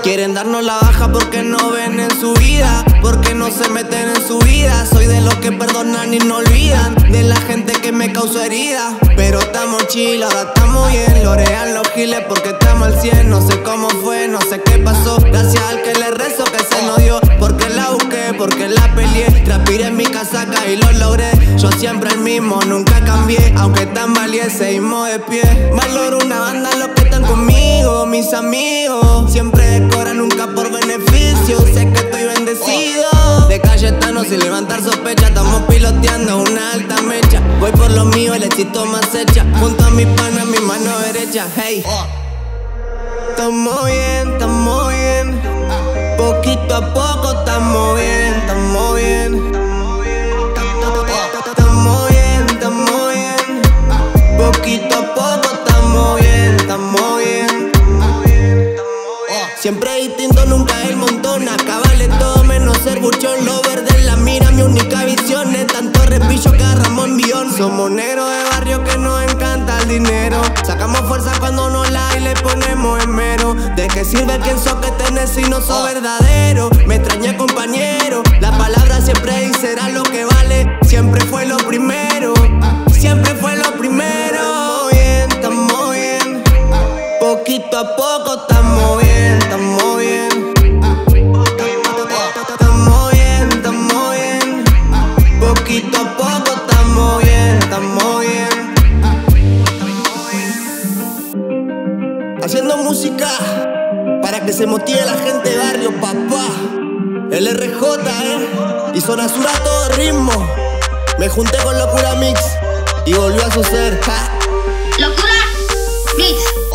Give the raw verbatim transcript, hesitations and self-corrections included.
Quieren darnos la baja porque no ven en su vida, porque no se meten en su vida. Soy de los que perdonan y no olvidan, de la gente que me causó herida. Pero estamos chill, ahora estamos bien. Lorean los giles porque estamos al cien. No sé cómo fue, no sé qué pasó. Gracias al que le rezo que se nos dio, porque la busqué, porque la peleé. Transpiré en mi casaca y lo logré. Yo siempre el mismo, nunca cambié. Aunque tambaleé, seguimos de pie. Valoro una banda los que están conmigo, mis amigos. Siempre decoran, nunca por beneficio. Sé que estoy bendecido. De Cayetano sin levantar sospecha, estamos piloteando una alta mecha. Voy por lo mío, el éxito más hecha. Junto a mi pana, mi mano derecha. Hey, estamos bien, estamos bien. Poquito a poco estamos bien, estamos bien. Estamos bien, estamos bien. Poquito a poco estamos bien, estamos bien. Siempre distinto, nunca el montón. Acá vale todo menos ser buchón. Lo verde en la mira, mi única visión es tanto repillo que agarramos envión. Somos negros de barrio que nos encanta el dinero. Sacamos fuerza cuando nos la y le ponemos en mero. ¿De qué sirve quien sos que tenés si no sos verdadero? Me extrañé, compañero. La palabra siempre y será lo que vale. Siempre fue lo primero, siempre fue lo primero. Estamos bien, estamos bien. Poquito a poco estamos bien, estamos bien. Estamos bien, estamos bien. Poquito a poco estamos bien, estamos bien. Haciendo música para que se motive la gente de barrio, papá. El R J, eh. Y Zona Sur a todo ritmo. Me junté con Locura Mix y volvió a suceder. Locura Mix.